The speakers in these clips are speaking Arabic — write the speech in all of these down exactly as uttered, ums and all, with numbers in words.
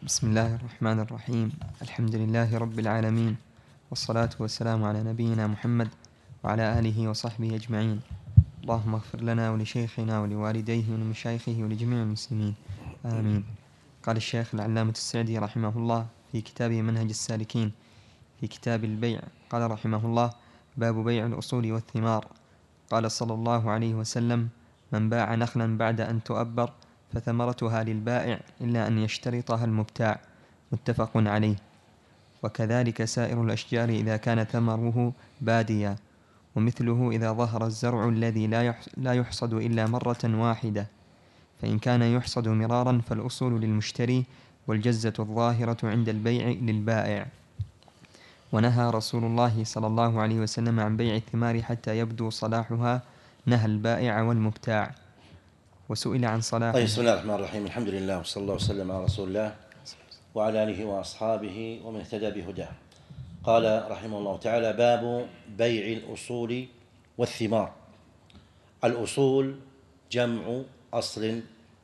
بسم الله الرحمن الرحيم. الحمد لله رب العالمين، والصلاة والسلام على نبينا محمد وعلى آله وصحبه أجمعين. اللهم اغفر لنا ولشيخنا ولوالديه ولمشايخه ولجميع المسلمين، آمين. قال الشيخ العلامة السعدي رحمه الله في كتابه منهج السالكين في كتاب البيع، قال رحمه الله: باب بيع الأصول والثمار. قال صلى الله عليه وسلم: من باع نخلا بعد أن تؤبر فثمرتها للبائع إلا أن يشترطها المبتاع، متفق عليه. وكذلك سائر الأشجار إذا كان ثمره باديا، ومثله إذا ظهر الزرع الذي لا يحصد إلا مرة واحدة، فإن كان يحصد مرارا فالأصول للمشتري، والجزة الظاهرة عند البيع للبائع. ونهى رسول الله صلى الله عليه وسلم عن بيع الثمار حتى يبدو صلاحها، نهى البائع والمبتاع. وسئل عن صلاحها. طيب، بسم الله الرحمن الرحيم. الحمد لله وصلى الله وسلم على رسول الله وعلى آله وأصحابه ومن اهتدى بهداه. قال رحمه الله تعالى: باب بيع الأصول والثمار. الأصول جمع أصل،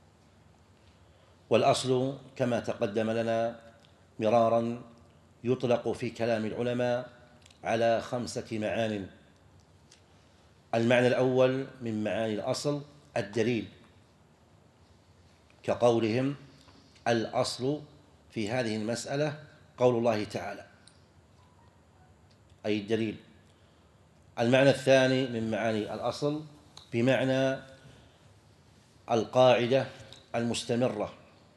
والأصل كما تقدم لنا مرارا يطلق في كلام العلماء على خمسة معان. المعنى الأول من معاني الأصل الدليل، كقولهم: الأصل في هذه المسألة قول الله تعالى، أي الدليل. المعنى الثاني من معاني الأصل بمعنى القاعدة المستمرة،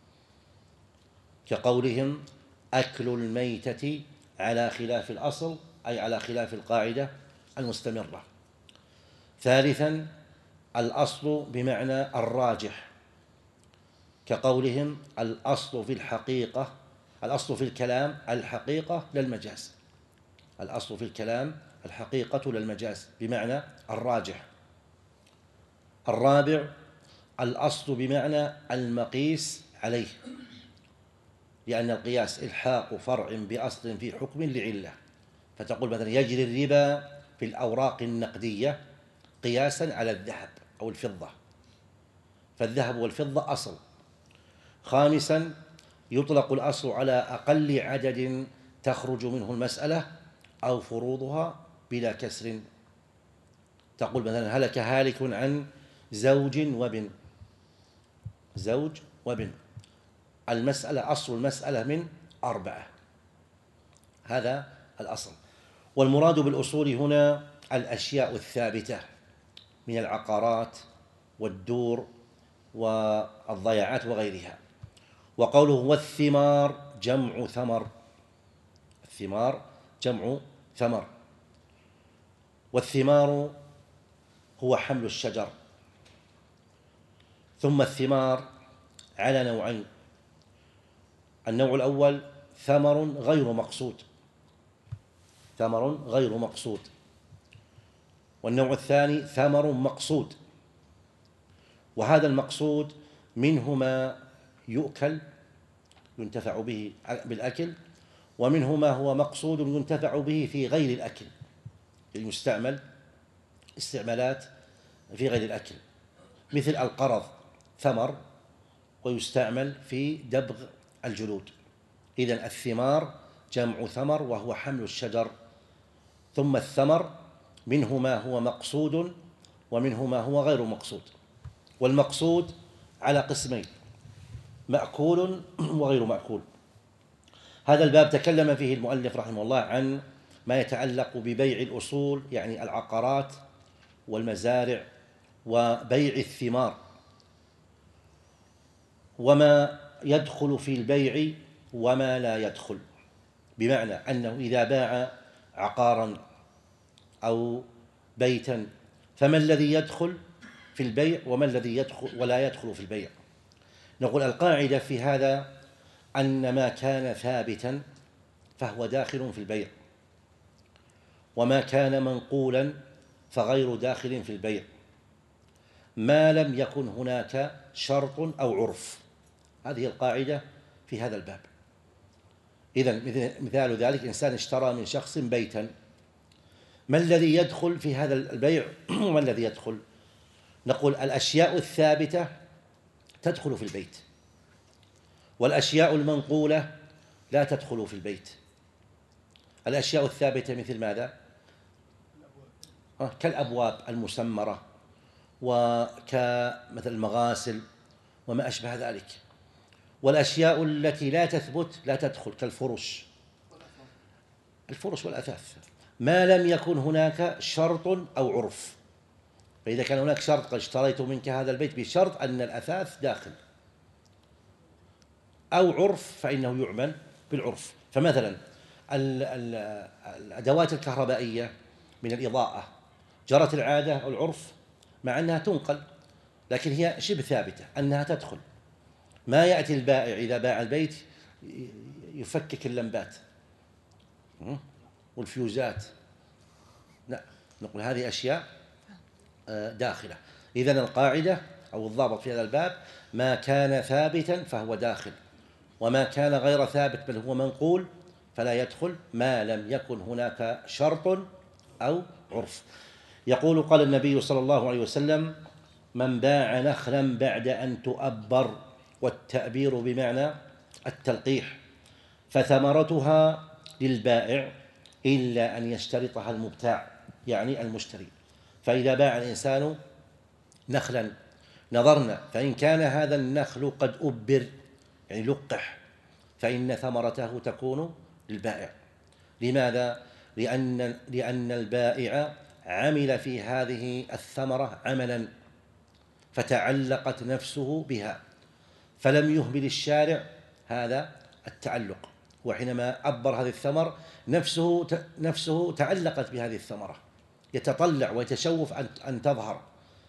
كقولهم: أكل الميتة على خلاف الأصل، أي على خلاف القاعدة المستمرة. ثالثا الأصل بمعنى الراجح، كقولهم: الأصل في الحقيقة الأصل في الكلام الحقيقة للمجاز. الأصل في الكلام الحقيقة للمجاز بمعنى الراجح. الرابع الأصل بمعنى المقيس عليه، لأن القياس إلحاق فرع بأصل في حكم لعلة، فتقول مثلا: يجري الربا في الأوراق النقدية قياسا على الذهب أو الفضة، فالذهب والفضة أصل. خامسا يطلق الأصل على أقل عدد تخرج منه المسألة أو فروضها بلا كسر، تقول مثلا: هلك هالك عن زوج وبن، زوج وبن، المسألة أصل المسألة من أربعة، هذا الأصل. والمراد بالأصول هنا الأشياء الثابتة من العقارات والدور والضياعات وغيرها. وقوله والثمار جمع ثمر، الثمار جمع ثمر. والثمار هو حمل الشجر. ثم الثمار على نوعين: النوع الأول ثمر غير مقصود، ثمر غير مقصود. والنوع الثاني ثمر مقصود، وهذا المقصود منه ما يؤكل ينتفع به بالأكل، ومنه ما هو مقصود ينتفع به في غير الأكل، يستعمل استعمالات في غير الأكل، مثل القرض ثمر ويستعمل في دبغ الجلود. إذن الثمار جمع ثمر وهو حمل الشجر. ثم الثمر منه ما هو مقصود ومنه ما هو غير مقصود. والمقصود على قسمين: مأكول وغير مأكول. هذا الباب تكلم فيه المؤلف رحمه الله عن ما يتعلق ببيع الأصول، يعني العقارات والمزارع، وبيع الثمار، وما يدخل في البيع وما لا يدخل. بمعنى أنه إذا باع عقارا أو بيتا فما الذي يدخل في البيع وما الذي يدخل ولا يدخل في البيع؟ نقول القاعدة في هذا أن ما كان ثابتا فهو داخل في البيع، وما كان منقولا فغير داخل في البيع، ما لم يكن هناك شرط أو عرف. هذه القاعدة في هذا الباب. إذن مثال ذلك: إنسان اشترى من شخص بيتا، ما الذي يدخل في هذا البيع وما الذي يدخل؟ نقول الأشياء الثابتة تدخل في البيت، والأشياء المنقولة لا تدخل في البيت. الأشياء الثابتة مثل ماذا؟ كالأبواب المسمرة، وكمثل المغاسل وما أشبه ذلك. والأشياء التي لا تثبت لا تدخل، كالفرش الفرش والأثاث، ما لم يكن هناك شرط أو عرف. فإذا كان هناك شرط، قد اشتريت منك هذا البيت بشرط أن الأثاث داخل، أو عرف فإنه يعمل بالعرف. فمثلا الأدوات الكهربائية من الإضاءة جرت العادة أو العرف مع أنها تنقل، لكن هي شبه ثابتة أنها تدخل. ما يأتي البائع إذا باع البيت يفكك اللمبات والفيوزات، لا، نقول هذه أشياء داخلة. إذن القاعدة أو الضابط في هذا الباب: ما كان ثابتا فهو داخل، وما كان غير ثابت بل هو منقول فلا يدخل، ما لم يكن هناك شرط أو عرف. يقول: قال النبي صلى الله عليه وسلم: من باع نخلا بعد أن تؤبر، والتأبير بمعنى التلقيح، فثمرتها للبائع إلا أن يشترطها المبتاع، يعني المشتري. فإذا باع الإنسان نخلا نظرنا، فإن كان هذا النخل قد أبر يعني لقح، فإن ثمرته تكون للبائع. لماذا؟ لأن لأن البائع عمل في هذه الثمرة عملا فتعلقت نفسه بها، فلم يهمل الشارع هذا التعلق. وحينما أبر هذه الثمر نفسه نفسه تعلقت بهذه الثمرة، يتطلع ويتشوف أن تظهر،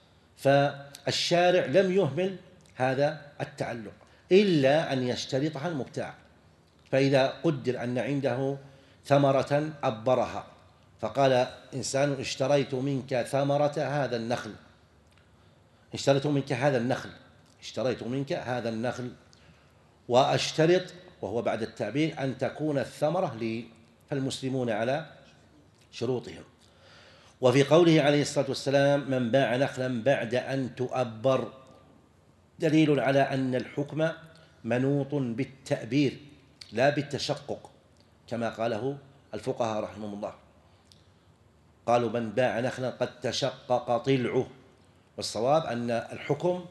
فالشارع لم يهمل هذا التعلق إلا أن يشترطها المبتاع. فإذا قدر أن عنده ثمرة أبرها، فقال إنسان: اشتريت منك ثمرة هذا النخل، اشتريت منك هذا النخل اشتريت منك هذا النخل وأشترط، وهو بعد التعبير، أن تكون الثمرة لي، فالمسلمون على شروطهم. وفي قوله عليه الصلاة والسلام: من باع نخلا بعد أن تؤبر، دليل على أن الحكم منوط بالتأبير لا بالتشقق، كما قاله الفقهاء رحمهم الله. قالوا: من باع نخلا قد تشقق طلعه، والصواب أن الحكم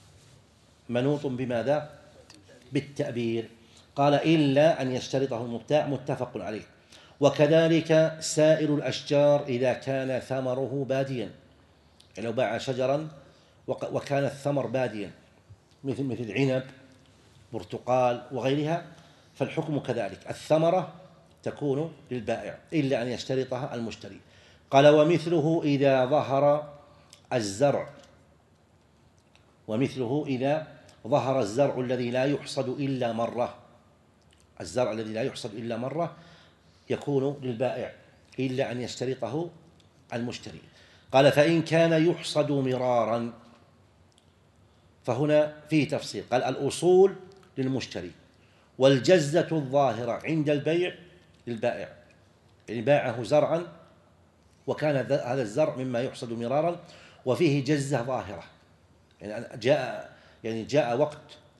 منوط بماذا؟ بالتأبير. قال: إلا أن يشترطه المبتاع، متفق عليه. وكذلك سائر الأشجار إذا كان ثمره باديا، يعني لو باع شجرا وكان الثمر باديا مثل مثل عنب، برتقال وغيرها، فالحكم كذلك، الثمرة تكون للبائع إلا أن يشترطها المشتري. قال: ومثله إذا ظهر الزرع ومثله إذا ظهر الزرع الذي لا يحصد إلا مرة، الزرع الذي لا يحصد إلا مرة يكون للبائع إلا أن يشترطه المشتري. قال: فإن كان يحصد مرارا، فهنا فيه تفصيل. قال: الأصول للمشتري، والجزة الظاهرة عند البيع للبائع، يعني باعه زرعا وكان هذا الزرع مما يحصد مرارا وفيه جزة ظاهرة، يعني جاء يعني جاء وقت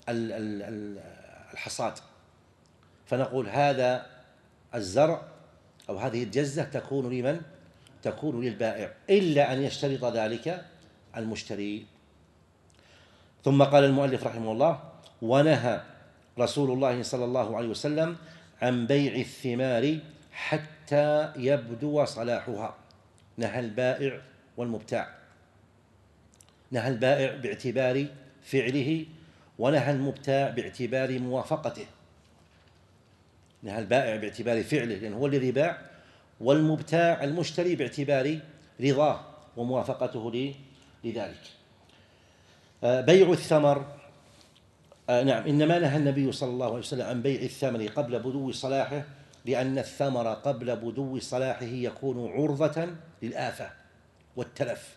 الحصاد، فنقول هذا الزرع أو هذه الجزة تكون لمن؟ تكون للبائع إلا أن يشترط ذلك المشتري. ثم قال المؤلف رحمه الله: ونهى رسول الله صلى الله عليه وسلم عن بيع الثمار حتى يبدو صلاحها. نهى البائع والمبتاع، نهى البائع باعتبار فعله، ونهى المبتاع باعتبار موافقته. نهى البائع باعتبار فعله لأنه هو الذي باع، والمبتاع المشتري باعتبار رضاه وموافقته لذلك. بيع الثمر، نعم، إنما نهى النبي صلى الله عليه وسلم عن بيع الثمر قبل بدو صلاحه، لأن الثمر قبل بدو صلاحه يكون عرضة للآفة والتلف.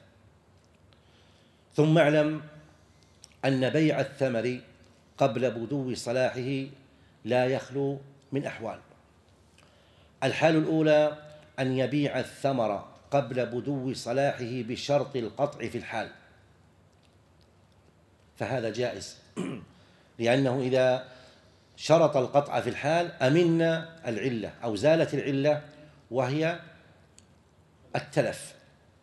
ثم اعلم أن بيع الثمر قبل بدو صلاحه لا يخلو من أحوال. الحال الأولى أن يبيع الثمر قبل بدو صلاحه بشرط القطع في الحال، فهذا جائز، لأنه إذا شرط القطع في الحال أمنا العلة أو زالت العلة وهي التلف،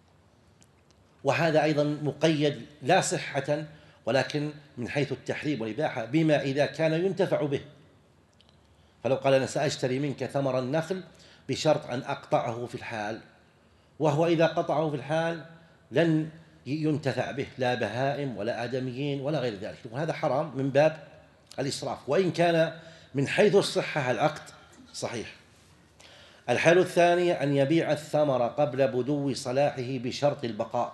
وهذا أيضا مقيد لا صحة ولكن من حيث التحريم والإباحة بما إذا كان ينتفع به. فلو قال أنا سأشتري منك ثمر النخل بشرط أن أقطعه في الحال، وهو إذا قطعه في الحال لن ينتفع به لا بهائم ولا آدميين ولا غير ذلك، وهذا حرام من باب الإسراف، وإن كان من حيث الصحة العقد صحيح. الحالة الثانية أن يبيع الثمر قبل بدو صلاحه بشرط البقاء،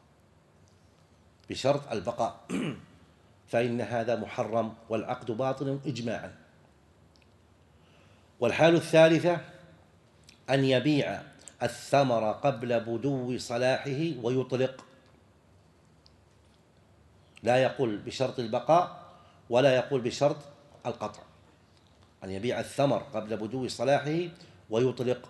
بشرط البقاء فإن هذا محرم والعقد باطل إجماعا. والحالة الثالثة أن يبيع الثمر قبل بدو صلاحه ويطلق، لا يقول بشرط البقاء ولا يقول بشرط القطع، أن يبيع الثمر قبل بدو صلاحه ويطلق.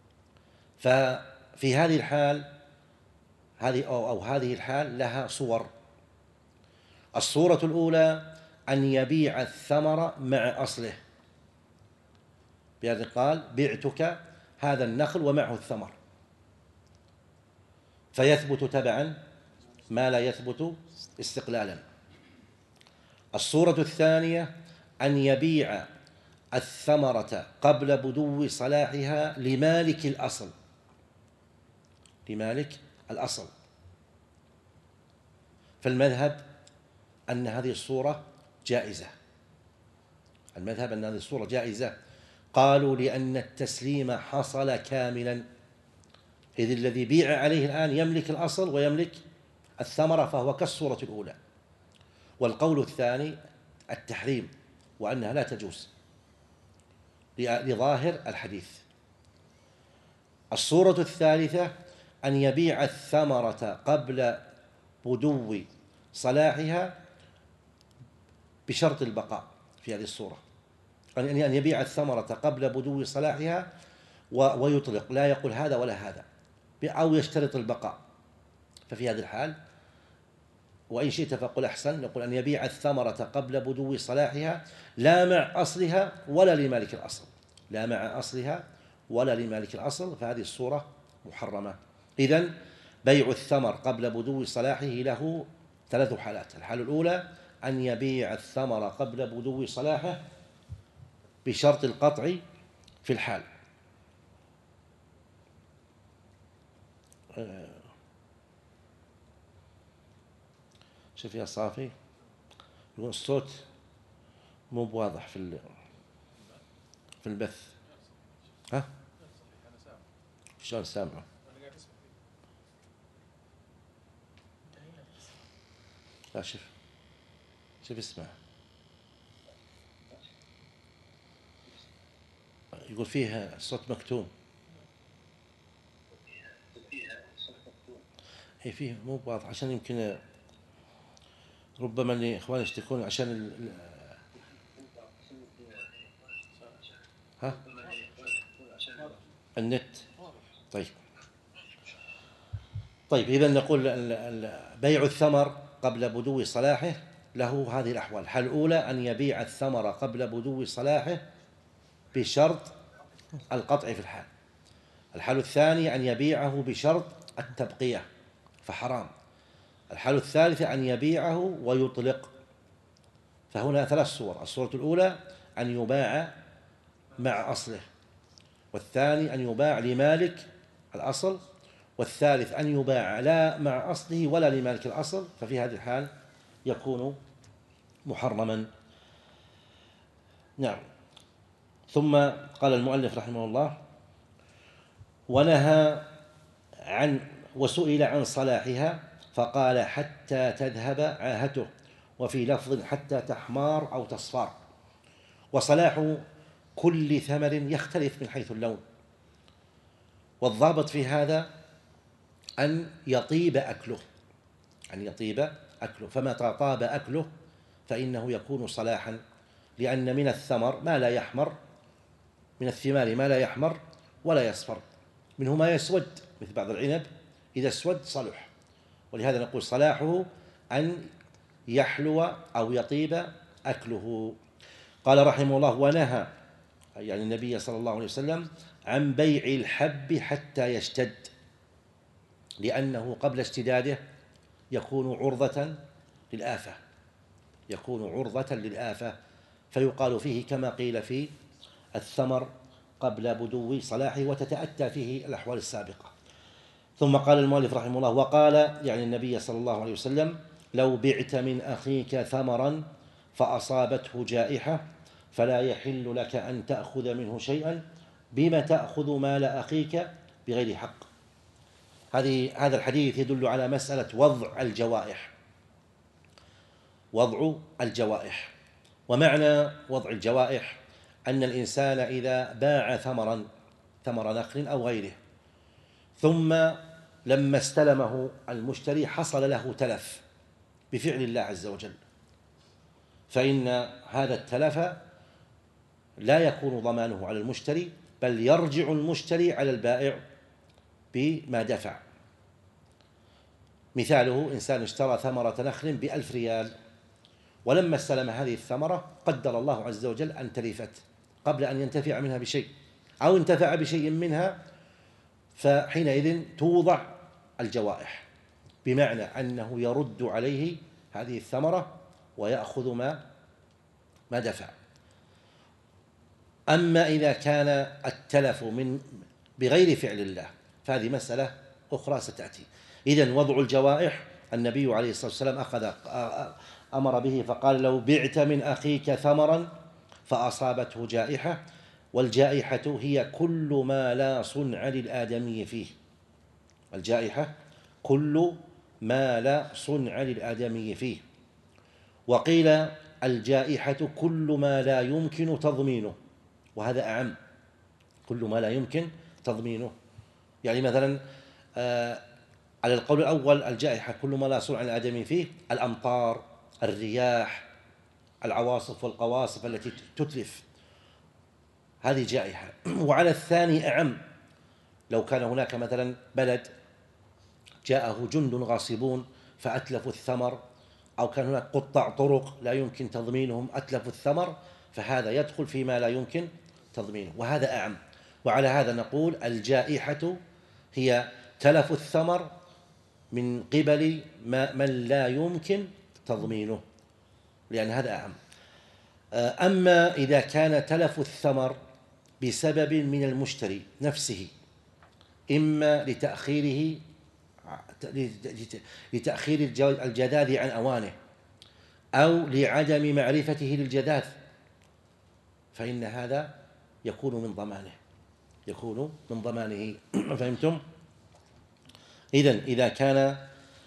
ففي هذه الحال هذه أو, أو هذه الحال لها صور. الصورة الأولى أن يبيع الثمر مع أصله، بهذا قال بعتك هذا النخل ومعه الثمر، فيثبت تبعا ما لا يثبت استقلالا. الصورة الثانية أن يبيع الثمرة قبل بدو صلاحها لمالك الأصل، لمالك الأصل. فالمذهب أن هذه الصورة جائزة، المذهب أن هذه الصورة جائزة، قالوا لأن التسليم حصل كاملا، إذ الذي بيع عليه الآن يملك الأصل ويملك الثمرة فهو كالصورة الأولى. والقول الثاني التحريم وأنها لا تجوز لظاهر الحديث. الصورة الثالثة أن يبيع الثمرة قبل بدو صلاحها بشرط البقاء في هذه الصورة، أن يبيع الثمرة قبل بدو صلاحها ويطلق، لا يقول هذا ولا هذا، أو يشترط البقاء. ففي هذه الحال وإن شئت فقل أحسن، نقول أن يبيع الثمرة قبل بدو صلاحها لا مع أصلها ولا لمالك الأصل، لا مع أصلها ولا لمالك الأصل، فهذه الصورة محرمة. إذن بيع الثمر قبل بدو صلاحه له ثلاث حالات. الحالة الأولى أن يبيع الثمر قبل بدو صلاحه بشرط القطع في الحال. شوف يا صافي، يقول الصوت مو بواضح في في البث. ها؟ شلون سامعه؟ لا شوف شوف اسمع، يقول فيها الصوت مكتوم. هي فيه مو بواضح، عشان يمكن ربما لإخواني يشتكون عشان ال... ها؟ النت. طيب طيب إذا نقول بيع الثمر قبل بدو صلاحه له هذه الأحوال. الحالة الأولى أن يبيع الثمر قبل بدو صلاحه بشرط القطع في الحال. الحالة الثانية أن يبيعه بشرط التبقية فحرام. الحالة الثالثة أن يبيعه ويطلق، فهنا ثلاث صور. الصورة الأولى أن يباع مع أصله، والثاني أن يباع لمالك الأصل، والثالث أن يباع لا مع أصله ولا لمالك الأصل، ففي هذه الحال يكون محرما. نعم. ثم قال المؤلف رحمه الله: ونهى عن وسئل عن صلاحها فقال حتى تذهب عاهته، وفي لفظ حتى تحمار أو تصفار. وصلاح كل ثمر يختلف من حيث اللون، والضابط في هذا أن يطيب أكله، أن يطيب أكله، فما طاب أكله فإنه يكون صلاحا، لأن من الثمر ما لا يحمر، من الثمار ما لا يحمر ولا يصفر، منه ما يسود مثل بعض العنب إذا اسود صلح، ولهذا نقول صلاحه أن يحلو أو يطيب أكله. قال رحمه الله: ونهى، يعني النبي صلى الله عليه وسلم، عن بيع الحب حتى يشتد، لأنه قبل اشتداده يكون عرضة للآفة، يكون عرضة للآفة، فيقال فيه كما قيل في الثمر قبل بدو صلاحه، وتتأتى فيه الأحوال السابقة. ثم قال المؤلف رحمه الله: وقال، يعني النبي صلى الله عليه وسلم: لو بعت من أخيك ثمرا فأصابته جائحة فلا يحل لك أن تأخذ منه شيئا، بما تأخذ مال أخيك بغير حق. هذه هذا الحديث يدل على مسألة وضع الجوائح، وضع الجوائح. ومعنى وضع الجوائح أن الإنسان إذا باع ثمرا ثمر نخل أو غيره، ثم لما استلمه المشتري حصل له تلف بفعل الله عز وجل، فإن هذا التلف لا يكون ضمانه على المشتري، بل يرجع المشتري على البائع بما دفع. مثاله: إنسان اشترى ثمرة نخل بألف ريال، ولما استلم هذه الثمرة قدر الله عز وجل أن تلفت قبل أن ينتفع منها بشيء، أو انتفع بشيء منها، فحينئذ توضع الجوائح، بمعنى أنه يرد عليه هذه الثمرة ويأخذ ما ما دفع. أما إذا كان التلف من بغير فعل الله فهذه مسألة أخرى ستأتي. إذن وضع الجوائح النبي عليه الصلاة والسلام أخذ أمر به، فقال: لو بعت من أخيك ثمرا فأصابته جائحة، والجائحة هي كل ما لا صنع للآدمي فيه، الجائحة كل ما لا صنع للآدمي فيه. وقيل الجائحة كل ما لا يمكن تضمينه، وهذا أعم، كل ما لا يمكن تضمينه. يعني مثلا آه على القول الأول الجائحة كل ما لا صنع للآدمي فيه، الأمطار، الرياح، العواصف والقواصف التي تتلف، هذه جائحة. وعلى الثاني أعم، لو كان هناك مثلا بلد جاءه جند غاصبون فأتلفوا الثمر، أو كان هناك قطاع طرق لا يمكن تضمينهم أتلفوا الثمر، فهذا يدخل فيما لا يمكن تضمينه، وهذا أعم. وعلى هذا نقول الجائحة هي تلف الثمر من قبل ما من لا يمكن تضمينه، لأن هذا أعم. أما إذا كان تلف الثمر بسبب من المشتري نفسه، إما لتأخيره لتأخير الجذاذ عن أوانه، أو لعدم معرفته للجذاذ، فإن هذا يكون من ضمانه، يكون من ضمانه. فهمتم؟ إذن إذا كان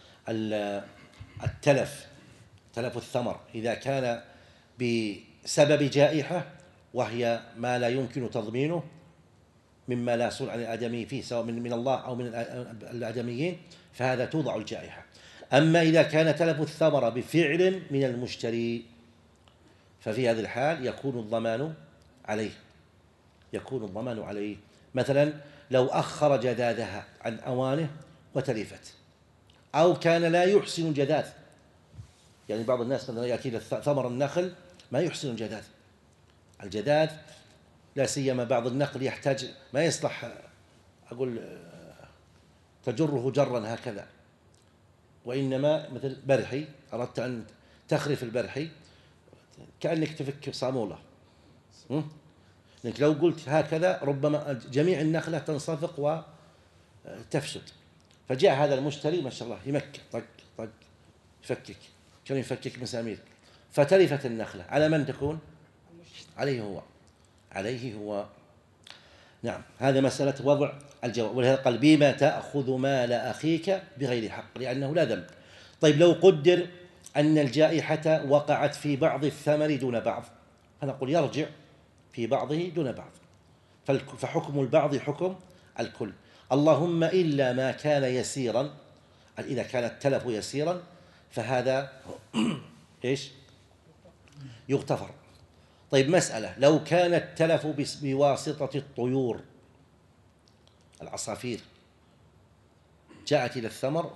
التلف تلف الثمر إذا كان بسبب جائحة، وهي ما لا يمكن تضمينه مما لا صنع للآدمي فيه، سواء من الله أو من الآدميين، فهذا توضع الجائحة. أما إذا كان تلف الثمرة بفعل من المشتري، ففي هذه الحال يكون الضمان عليه، يكون الضمان عليه. مثلا لو أخر جذاذها عن أوانه وتلفت، أو كان لا يحسن الجذاذ، يعني بعض الناس مثلا يأتي ثمر النخل ما يحسن الجذاذ، الجذاذ لا سيما بعض النخل يحتاج، ما يصلح أقول تجره جرا هكذا، وإنما مثل برحي، أردت أن تخرف البرحي كأنك تفك صامولة، لأنك لو قلت هكذا ربما جميع النخلة تنصفق وتفسد. فجاء هذا المشتري ما شاء الله يمكن طق طق يفكك، كان يفكك مسامير، فتلفت النخلة، على من تكون؟ عليه هو، عليه هو. نعم، هذا مسألة وضع الجواب. ولهذا قال: بما تأخذ مال أخيك بغير حق، لأنه لا ذنب. طيب لو قدر أن الجائحة وقعت في بعض الثمر دون بعض، فنقول يرجع في بعضه دون بعض، فحكم البعض حكم الكل، اللهم إلا ما كان يسيرا. إذا كان التلف يسيرا فهذا إيش؟ يغتفر. طيب مسألة: لو كان التلف بواسطة الطيور، العصافير جاءت إلى الثمر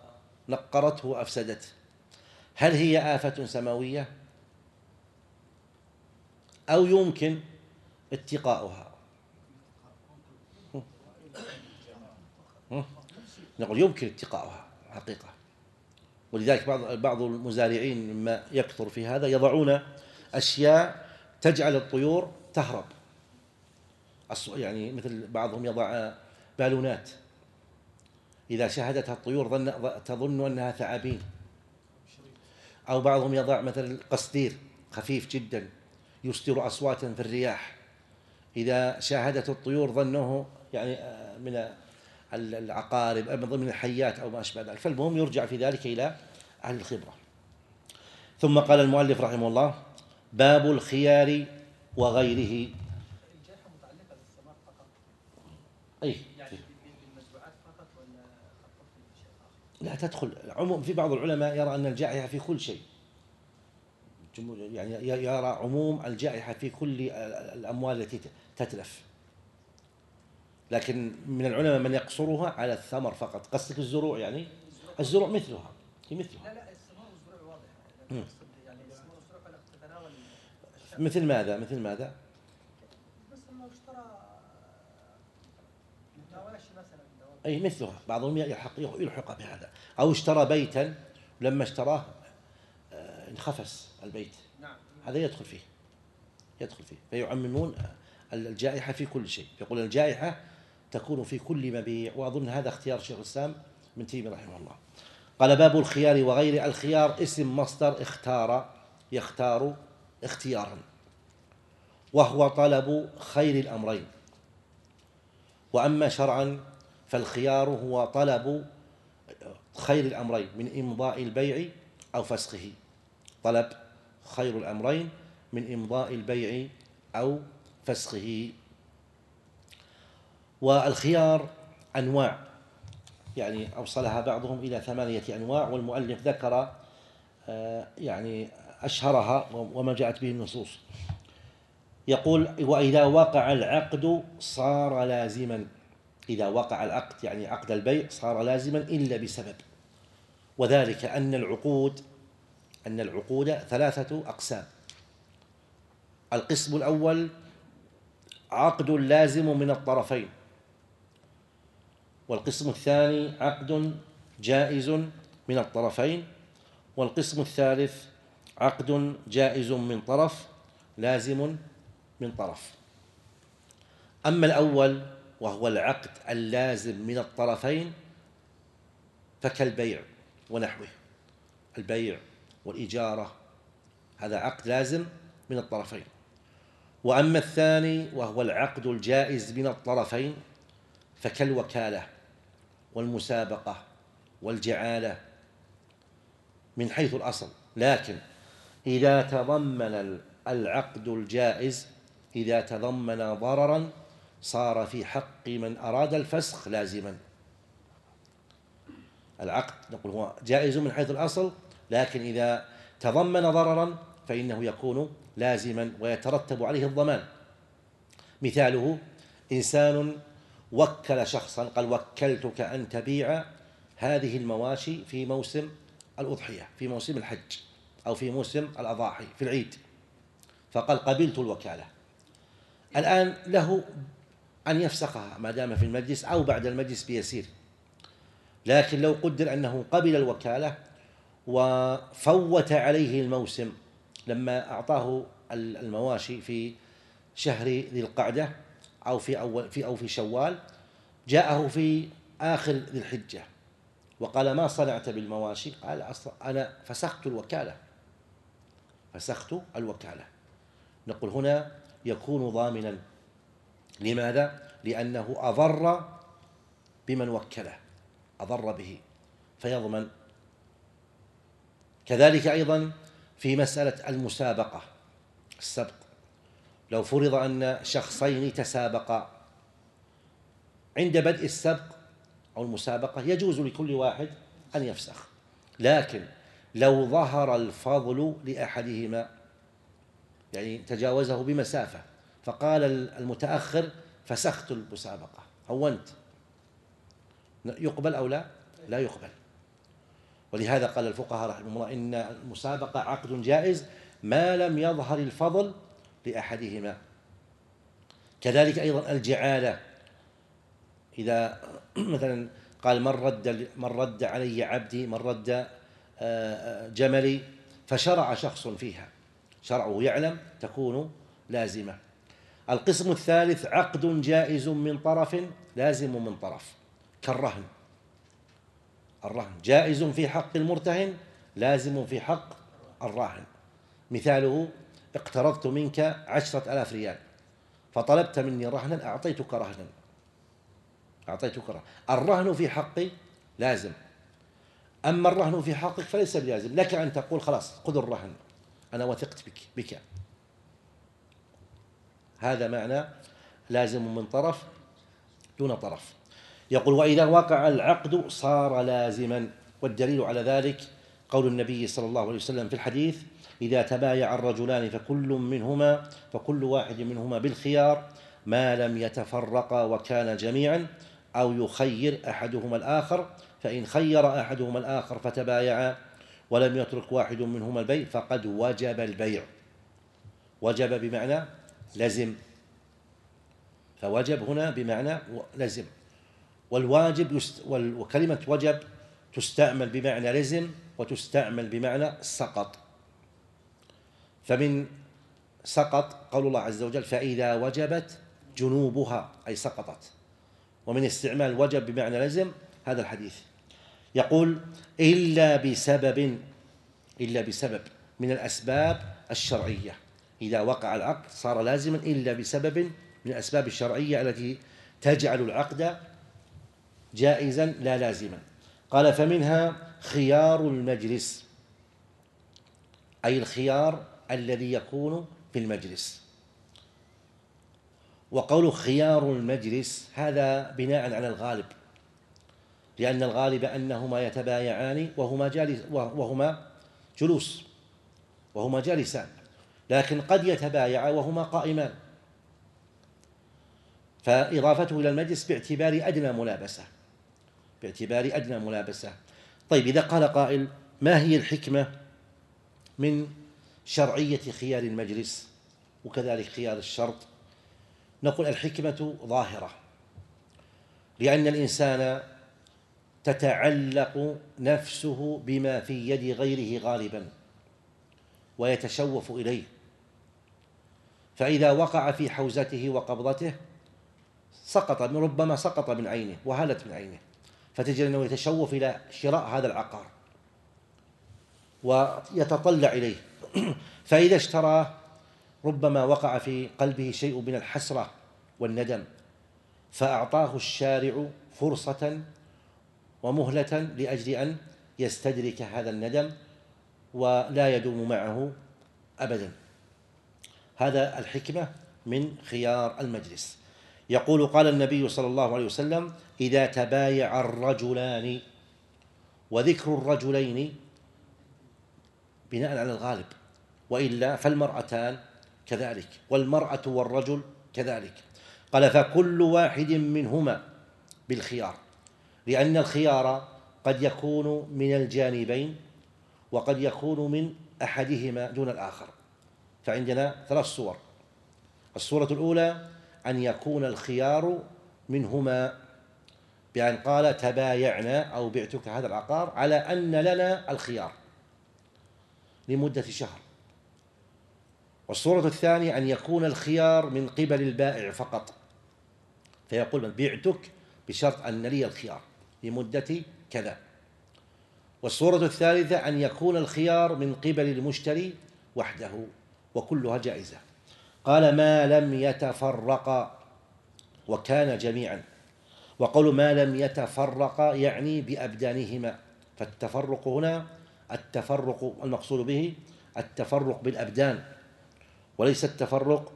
ونقرته وأفسدته، هل هي آفة سماوية أو يمكن اتقاؤها. نقول يمكن اتقاؤها حقيقة. ولذلك بعض بعض المزارعين مما يكثر في هذا يضعون أشياء تجعل الطيور تهرب، يعني مثل بعضهم يضع بالونات إذا شاهدتها الطيور ظن تظن أنها ثعابين، أو بعضهم يضع مثل قصدير خفيف جدا يصدر أصواتا في الرياح، إذا شاهدت الطيور ظنه يعني من العقارب أو من ضمن الحيات أو ما أشبه ذلك. فالمهم يرجع في ذلك إلى أهل الخبرة. ثم قال المؤلف رحمه الله: باب الخيار وغيره. الجائحة متعلقة بالثمار فقط؟ أي يعني بالمزروعات فقط ولا تدخل في شيء آخر؟ لا تدخل عموم. في بعض العلماء يرى أن الجائحة في كل شيء، يعني يرى عموم الجائحة في كل الأموال التي تتلف، لكن من العلماء من يقصرها على الثمر فقط. قصدك الزروع؟ يعني الزروع مثلها هي مثلها. لا لا الثمار والزروع واضح، يعني الثمار والزروع فلا تتناول مثل ماذا؟ مثل ماذا؟ بس لو اشترى مواشي مثلا أي مثلها، بعضهم يلحق يلحق بهذا، أو اشترى بيتا لما اشتراه انخفس البيت، نعم هذا يدخل فيه يدخل فيه فيعممون الجائحة في كل شيء. يقول الجائحة تكون في كل مبيع، وأظن هذا اختيار شيخ الإسلام ابن تيمية رحمه الله. قال: باب الخيار وغيره. الخيار اسم مصدر اختار يختار اختيارا، وهو طلب خير الأمرين. وأما شرعا فالخيار هو طلب خير الأمرين من إمضاء البيع أو فسخه. طلب خير الأمرين من إمضاء البيع أو فسخه. والخيار أنواع، يعني أوصلها بعضهم إلى ثمانية أنواع، والمؤلف ذكر يعني أشهرها وما جاءت به النصوص. يقول: وإذا وقع العقد صار لازما. إذا وقع العقد يعني عقد البيع صار لازما إلا بسبب، وذلك أن العقود أن العقود ثلاثة أقسام. القسم الأول عقد لازم من الطرفين، والقسم الثاني عقد جائز من الطرفين، والقسم الثالث عقد جائز من طرف لازم من طرف. أما الأول وهو العقد اللازم من الطرفين فكالبيع ونحوه، البيع والإجارة هذا عقد لازم من الطرفين. وأما الثاني وهو العقد الجائز من الطرفين فكالوكالة والمسابقة والجعالة من حيث الأصل، لكن إذا تضمن العقد الجائز إذا تضمن ضررا صار في حق من أراد الفسخ لازما. العقد نقول هو جائز من حيث الأصل، لكن إذا تضمن ضررا فإنه يكون لازما ويترتب عليه الضمان. مثاله: إنسان وكل شخصا قال: وكلتك أن تبيع هذه المواشي في موسم الأضحية، في موسم الحج، أو في موسم الأضاحي في العيد، فقال: قبلت الوكالة. الآن له أن يفسخها ما دام في المجلس أو بعد المجلس بيسير، لكن لو قدر أنه قبل الوكالة وفوت عليه الموسم لما أعطاه المواشي في شهر ذي القعدة أو في أول في أو في شوال، جاءه في آخر ذي الحجة وقال: ما صنعت بالمواشي؟ قال: أنا فسخت الوكالة فسخت الوكالة. نقول هنا يكون ضامنا. لماذا؟ لأنه أضر بمن وكله، أضر به فيضمن. كذلك أيضا في مسألة المسابقة السبق، لو فرض أن شخصين تسابقا عند بدء السبق أو المسابقة يجوز لكل واحد أن يفسخ، لكن لو ظهر الفضل لأحدهما يعني تجاوزه بمسافة فقال المتأخر: فسخت المسابقة، هونت، يقبل أو لا؟ لا يقبل. ولهذا قال الفقهاء رحمه الله: إن المسابقة عقد جائز ما لم يظهر الفضل لأحدهما. كذلك أيضا الجعالة، إذا مثلا قال من رد من رد علي عبدي، من رد جملي، فشرع شخص فيها، شرعه يعلم، تكون لازمة. القسم الثالث عقد جائز من طرف لازم من طرف، كالرهن. الرهن جائز في حق المرتهن، لازم في حق الراهن. مثاله: اقترضت منك عشرة آلاف ريال فطلبت مني رهنا، أعطيتك رهنا أعطيتك رهنا الرهن في حقي لازم، أما الرهن في حقك فليس بلازم. لك أن تقول خلاص خذ الرهن، أنا وثقت بك بك هذا معنى لازم من طرف دون طرف. يقول: وإذا وقع العقد صار لازما. والدليل على ذلك قول النبي صلى الله عليه وسلم في الحديث: إذا تبايع الرجلان فكل منهما فكل واحد منهما بالخيار ما لم يتفرقا وكان جميعا، أو يخير أحدهما الآخر، فإن خير أحدهما الآخر فتبايعا ولم يترك واحد منهما البيع فقد وجب البيع. وجب بمعنى لزم، فوجب هنا بمعنى لزم. والواجب يست... وكلمة وجب تستعمل بمعنى لزم وتستعمل بمعنى سقط. فمن سقط قول الله عز وجل: فإذا وجبت جنوبها، أي سقطت. ومن استعمال وجب بمعنى لزم هذا الحديث. يقول: إلا بسبب، إلا بسبب من الأسباب الشرعية. إذا وقع العقد صار لازما إلا بسبب من الأسباب الشرعية التي تجعل العقد جائزا لا لازما. قال: فمنها خيار المجلس، أي الخيار الذي يكون في المجلس. وقول خيار المجلس هذا بناء على الغالب، لأن الغالب أنهما يتبايعان وهما جالس وهما جلوس وهما جالسان، لكن قد يتبايعا وهما قائمان، فإضافته إلى المجلس باعتبار أدنى ملابسة باعتبار أدنى ملابسة. طيب، إذا قال قائل: ما هي الحكمة من شرعية خيار المجلس وكذلك خيار الشرط؟ نقول: الحكمة ظاهرة، لأن الإنسان تتعلق نفسه بما في يد غيره غالبا ويتشوف إليه، فإذا وقع في حوزته وقبضته سقط، ربما سقط من عينه وهلت من عينه، فتجد أنه يتشوف إلى شراء هذا العقار ويتطلع إليه. فإذا اشتراه ربما وقع في قلبه شيء من الحسرة والندم، فأعطاه الشارع فرصة ومهلة لأجل أن يستدرك هذا الندم ولا يدوم معه أبدا. هذا الحكمة من خيار المجلس. يقول: قال النبي صلى الله عليه وسلم: إذا تبايع الرجلان، وذكر الرجلين بناء على الغالب، وإلا فالمرأتان كذلك، والمرأة والرجل كذلك. قال: فكل واحد منهما بالخيار، لأن الخيار قد يكون من الجانبين وقد يكون من أحدهما دون الآخر. فعندنا ثلاث صور. الصورة الأولى أن يكون الخيار منهما، بأن قال: تبايعنا أو بعتك هذا العقار على أن لنا الخيار لمدة شهر. والصورة الثانية أن يكون الخيار من قبل البائع فقط، فيقول: بعتك بشرط أن لي الخيار لمدة كذا. والصورة الثالثة أن يكون الخيار من قبل المشتري وحده، وكلها جائزة. قال: ما لم يتفرقا وكان جميعا. وقول ما لم يتفرقا يعني بأبدانهما، فالتفرق هنا التفرق المقصود به التفرق بالأبدان وليس التفرق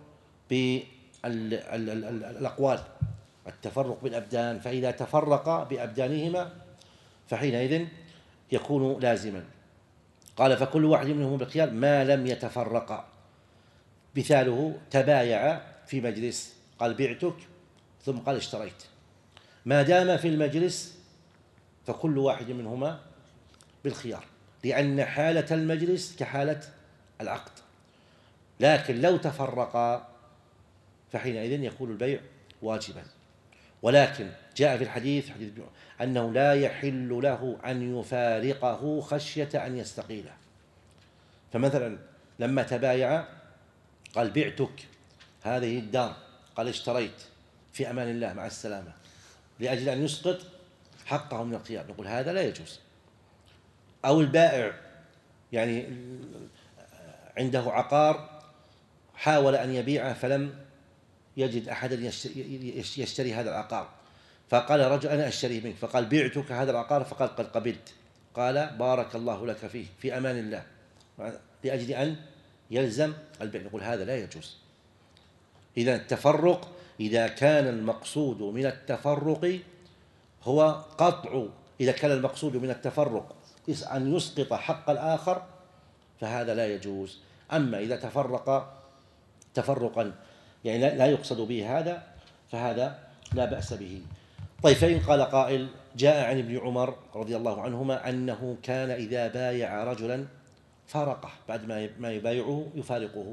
بالأقوال، التفرق بالأبدان. فإذا تفرقا بأبدانهما فحينئذ يكون لازما. قال: فكل واحد منهم بالخيار ما لم يتفرقا. مثاله: تبايع في مجلس، قال: بعتك، ثم قال: اشتريت. ما دام في المجلس فكل واحد منهما بالخيار، لأن حالة المجلس كحالة العقد. لكن لو تفرقا فحينئذ يكون البيع واجبا. ولكن جاء في الحديث حديث أنه لا يحل له أن يفارقه خشية أن يستقيله. فمثلا لما تبايع قال بعتك هذه الدار، قال اشتريت في أمان الله مع السلامة، لأجل أن يسقط حقه من الخيار، نقول هذا لا يجوز. أو البائع يعني عنده عقار حاول أن يبيعه فلم يجد أحدا يشتري هذا العقار، فقال رجل أنا أشتري منك، فقال بعتك هذا العقار، فقال قد قبلت، قال بارك الله لك فيه في أمان الله، لأجل أن يلزم البيع، نقول هذا لا يجوز. إذا التفرق إذا كان المقصود من التفرق هو قطع، إذا كان المقصود من التفرق أن يسقط حق الآخر فهذا لا يجوز. أما إذا تفرق تفرقا يعني لا يقصد به هذا فهذا لا بأس به. طيب، فإن قال قائل جاء عن ابن عمر رضي الله عنهما أنه كان إذا بايع رجلا فارقه، بعد ما يبايعه يفارقه،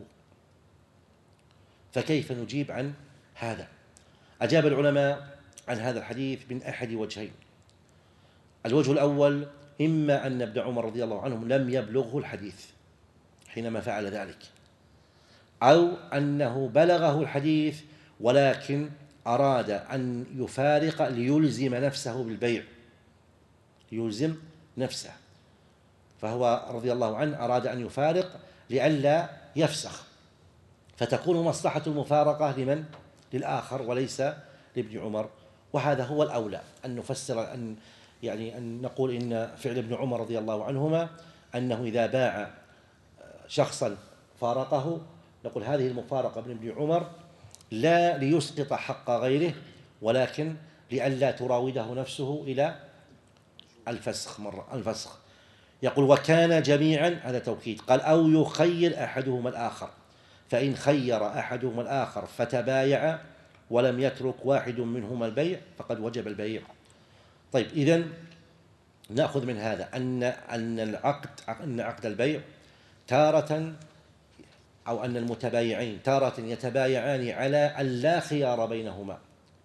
فكيف نجيب عن هذا؟ أجاب العلماء عن هذا الحديث من أحد وجهين. الوجه الأول إما أن ابن عمر رضي الله عنهم لم يبلغه الحديث حينما فعل ذلك، أو أنه بلغه الحديث ولكن أراد أن يفارق ليلزم نفسه بالبيع، يلزم نفسه، فهو رضي الله عنه أراد أن يفارق لئلا يفسخ، فتكون مصلحة المفارقة لمن؟ للآخر وليس لابن عمر. وهذا هو الأولى أن نفسر، أن يعني أن نقول إن فعل ابن عمر رضي الله عنهما أنه إذا باع شخصا فارقه، نقول هذه المفارقة من ابن عمر لا ليسقط حق غيره، ولكن لئلا تراوده نفسه إلى الفسخ مرة الفسخ. يقول وكان جميعا، هذا توكيد، قال أو يخير أحدهما الآخر، فإن خير أحدهما الآخر فتبايع ولم يترك واحد منهما البيع فقد وجب البيع. طيب، إذن نأخذ من هذا أن أن العقد أن عقد البيع تارة، أو أن المتبايعين تارة يتبايعان على أن لا خيار بينهما،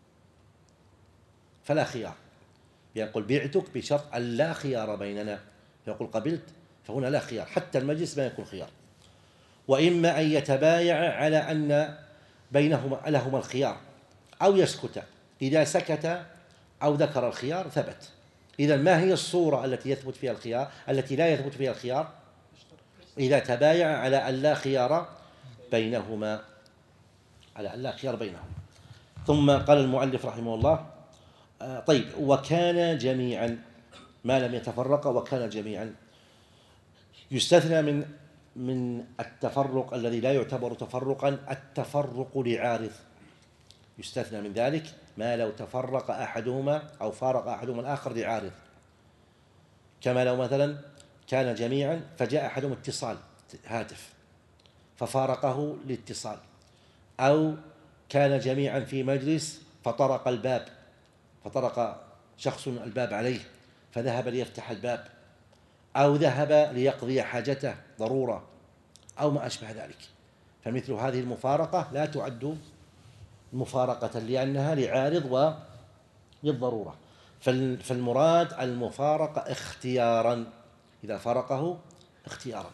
فلا خيار، يقول بعتك بشرط أن لا خيار بيننا، يقول قبلت، فهنا لا خيار، حتى المجلس ما يكون خيار. وإما أن يتبايع على أن بينهما لهما الخيار أو يسكت، إذا سكت أو ذكر الخيار ثبت. إذا ما هي الصورة التي يثبت فيها الخيار التي لا يثبت فيها الخيار؟ إذا تبايع على أن لا خيار بينهما، على أن لا خيار بينهما. ثم قال المؤلف رحمه الله آه طيب، وكان جميعا، ما لم يتفرق وكان جميعا، يستثنى من من التفرق الذي لا يعتبر تفرقا التفرق لعارض، يستثنى من ذلك ما لو تفرق أحدهما أو فارق أحدهما الآخر لعارض، كما لو مثلا كان جميعا فجاء أحدهم اتصال هاتف ففارقه لاتصال، أو كان جميعا في مجلس فطرق الباب، فطرق شخص الباب عليه فذهب ليفتح الباب، أو ذهب ليقضي حاجته ضرورة أو ما أشبه ذلك، فمثل هذه المفارقة لا تعد مفارقة لأنها لعارض وللضرورة. فالمراد المفارقة اختيارا، إذا فرقه اختيارا.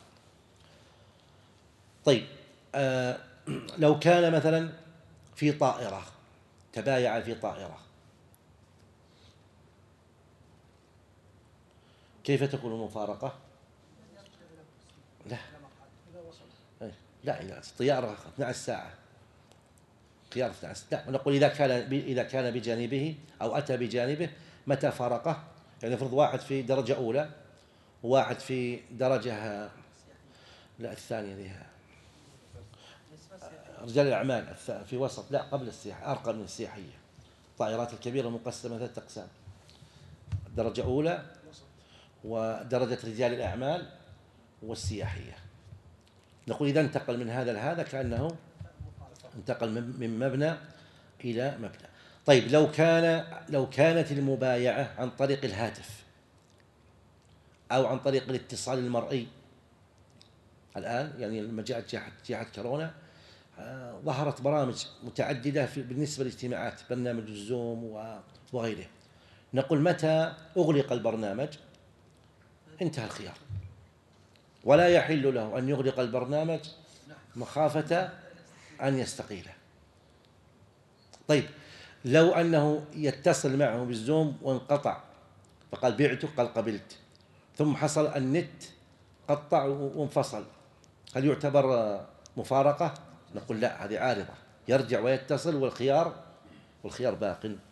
طيب، آه لو كان مثلا في طائرة، تبايع في طائرة، كيف تكون المفارقة؟ لا لا لا الطيارة اثنتا عشرة ساعة، خيار اثنتا عشرة، لا نقول إذا كان إذا كان بجانبه أو أتى بجانبه متى فارقه، يعني افرض واحد في درجة أولى وواحد في درجة لا الثانية لها رجال الأعمال في وسط، لا قبل السياحة، أرقى من السياحية، الطائرات الكبيرة مقسمة ثلاثة أقسام، درجة أولى ودرجة رجال الأعمال والسياحية. نقول إذا انتقل من هذا لهذا كأنه انتقل من مبنى إلى مبنى. طيب، لو كان لو كانت المبايعة عن طريق الهاتف أو عن طريق الاتصال المرئي الآن يعني لما جاءت جائحة جائحة كورونا آه، ظهرت برامج متعددة في بالنسبة للاجتماعات، برنامج الزوم و- وغيره. نقول متى أغلق البرنامج انتهى الخيار، ولا يحل له أن يغلق البرنامج مخافة أن يستقيله. طيب لو أنه يتصل معه بالزوم وانقطع، فقال بعته، قال قبلت، ثم حصل النت قطع وانفصل، هل يعتبر مفارقة؟ نقول لا، هذه عارضة، يرجع ويتصل والخيار والخيار باق.